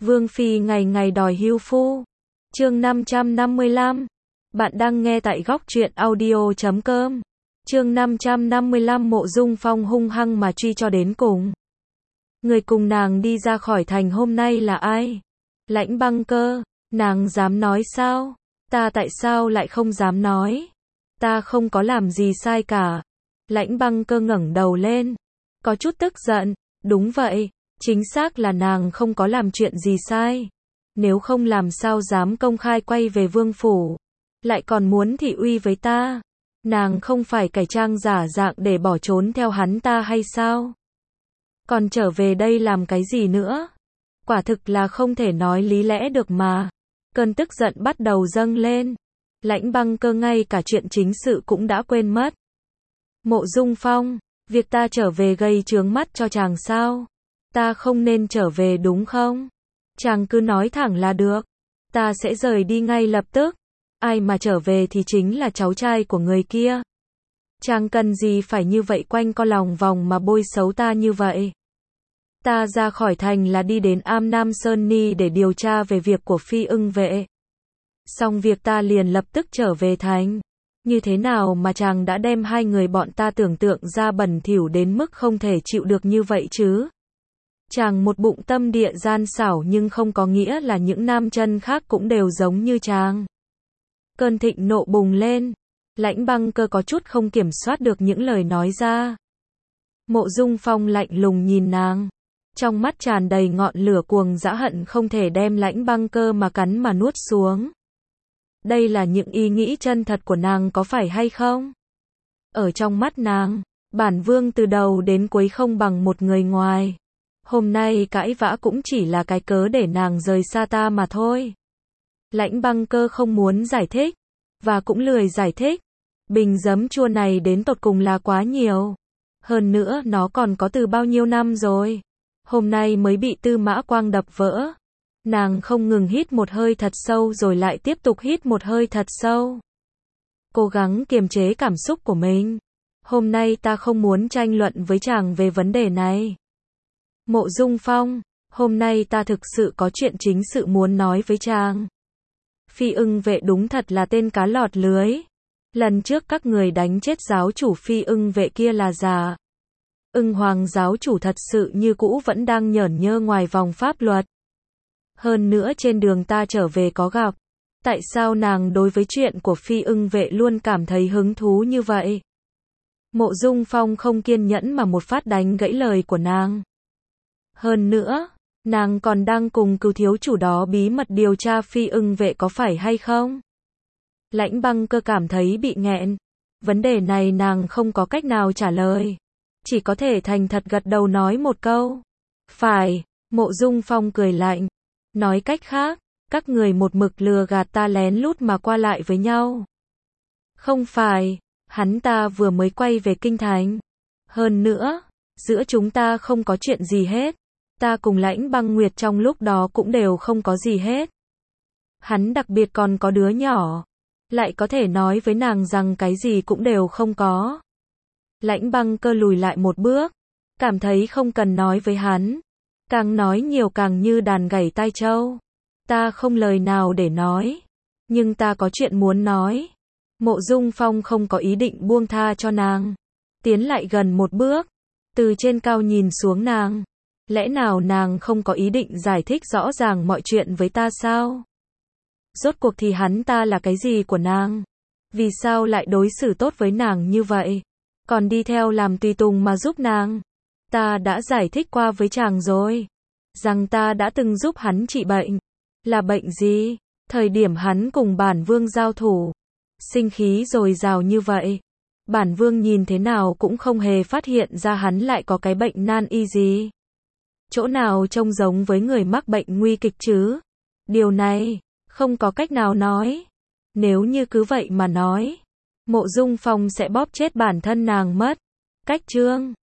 Vương phi ngày ngày đòi hưu phu. Chương 555. Bạn đang nghe tại góc truyện audio.com. Chương 555. Mộ Dung Phong hung hăng mà truy cho đến cùng. Người cùng nàng đi ra khỏi thành hôm nay là ai? Lãnh Băng Cơ. Nàng dám nói sao? Ta tại sao lại không dám nói? Ta không có làm gì sai cả. Lãnh Băng Cơ ngẩng đầu lên, có chút tức giận. Đúng vậy, chính xác là nàng không có làm chuyện gì sai. Nếu không làm sao dám công khai quay về vương phủ, lại còn muốn thị uy với ta. Nàng không phải cải trang giả dạng để bỏ trốn theo hắn ta hay sao? Còn trở về đây làm cái gì nữa? Quả thực là không thể nói lý lẽ được mà. Cơn tức giận bắt đầu dâng lên. Lãnh Băng Cơ ngay cả chuyện chính sự cũng đã quên mất. Mộ Dung Phong, việc ta trở về gây chướng mắt cho chàng sao? Ta không nên trở về đúng không? Chàng cứ nói thẳng là được. Ta sẽ rời đi ngay lập tức. Ai mà trở về thì chính là cháu trai của người kia. Chàng cần gì phải như vậy quanh co lòng vòng mà bôi xấu ta như vậy? Ta ra khỏi thành là đi đến Am Nam Sơn Ni để điều tra về việc của Phi Ưng Vệ. Xong việc ta liền lập tức trở về thành. Như thế nào mà chàng đã đem hai người bọn ta tưởng tượng ra bẩn thỉu đến mức không thể chịu được như vậy chứ? Chàng một bụng tâm địa gian xảo nhưng không có nghĩa là những nam chân khác cũng đều giống như chàng. Cơn thịnh nộ bùng lên. Lãnh Băng Cơ có chút không kiểm soát được những lời nói ra. Mộ Dung Phong lạnh lùng nhìn nàng, trong mắt tràn đầy ngọn lửa cuồng dã hận không thể đem Lãnh Băng Cơ mà cắn mà nuốt xuống. Đây là những ý nghĩ chân thật của nàng có phải hay không? Ở trong mắt nàng, bản vương từ đầu đến cuối không bằng một người ngoài. Hôm nay cãi vã cũng chỉ là cái cớ để nàng rời xa ta mà thôi. Lãnh Băng Cơ không muốn giải thích, và cũng lười giải thích. Bình giấm chua này đến tột cùng là quá nhiều. Hơn nữa nó còn có từ bao nhiêu năm rồi. Hôm nay mới bị Tư Mã Quang đập vỡ. Nàng không ngừng hít một hơi thật sâu rồi lại tiếp tục hít một hơi thật sâu. Cố gắng kiềm chế cảm xúc của mình. Hôm nay ta không muốn tranh luận với chàng về vấn đề này. Mộ Dung Phong, hôm nay ta thực sự có chuyện chính sự muốn nói với chàng. Phi Ưng Vệ đúng thật là tên cá lọt lưới. Lần trước các người đánh chết giáo chủ Phi Ưng Vệ kia là giả. Ưng Hoàng giáo chủ thật sự như cũ vẫn đang nhởn nhơ ngoài vòng pháp luật. Hơn nữa trên đường ta trở về có gặp. Tại sao nàng đối với chuyện của Phi Ưng Vệ luôn cảm thấy hứng thú như vậy? Mộ Dung Phong không kiên nhẫn mà một phát đánh gãy lời của nàng. Hơn nữa, nàng còn đang cùng cừu thiếu chủ đó bí mật điều tra Phi Ưng Vệ có phải hay không? Lãnh Băng Cơ cảm thấy bị nghẹn. Vấn đề này nàng không có cách nào trả lời. Chỉ có thể thành thật gật đầu nói một câu. Phải, Mộ Dung Phong cười lạnh. Nói cách khác, các người một mực lừa gạt ta lén lút mà qua lại với nhau. Không phải, hắn ta vừa mới quay về kinh thành. Hơn nữa, giữa chúng ta không có chuyện gì hết. Ta cùng Lãnh Băng Nguyệt trong lúc đó cũng đều không có gì hết. Hắn đặc biệt còn có đứa nhỏ. Lại có thể nói với nàng rằng cái gì cũng đều không có. Lãnh Băng Cơ lùi lại một bước. Cảm thấy không cần nói với hắn. Càng nói nhiều càng như đàn gảy tai trâu. Ta không lời nào để nói. Nhưng ta có chuyện muốn nói. Mộ Dung Phong không có ý định buông tha cho nàng. Tiến lại gần một bước. Từ trên cao nhìn xuống nàng. Lẽ nào nàng không có ý định giải thích rõ ràng mọi chuyện với ta sao? Rốt cuộc thì hắn ta là cái gì của nàng? Vì sao lại đối xử tốt với nàng như vậy? Còn đi theo làm tùy tùng mà giúp nàng? Ta đã giải thích qua với chàng rồi. Rằng ta đã từng giúp hắn trị bệnh. Là bệnh gì? Thời điểm hắn cùng bản vương giao thủ. Sinh khí dồi dào như vậy. Bản vương nhìn thế nào cũng không hề phát hiện ra hắn lại có cái bệnh nan y gì. Chỗ nào trông giống với người mắc bệnh nguy kịch chứ? Điều này, không có cách nào nói. Nếu như cứ vậy mà nói, Mộ Dung Phong sẽ bóp chết bản thân nàng mất. Cách chương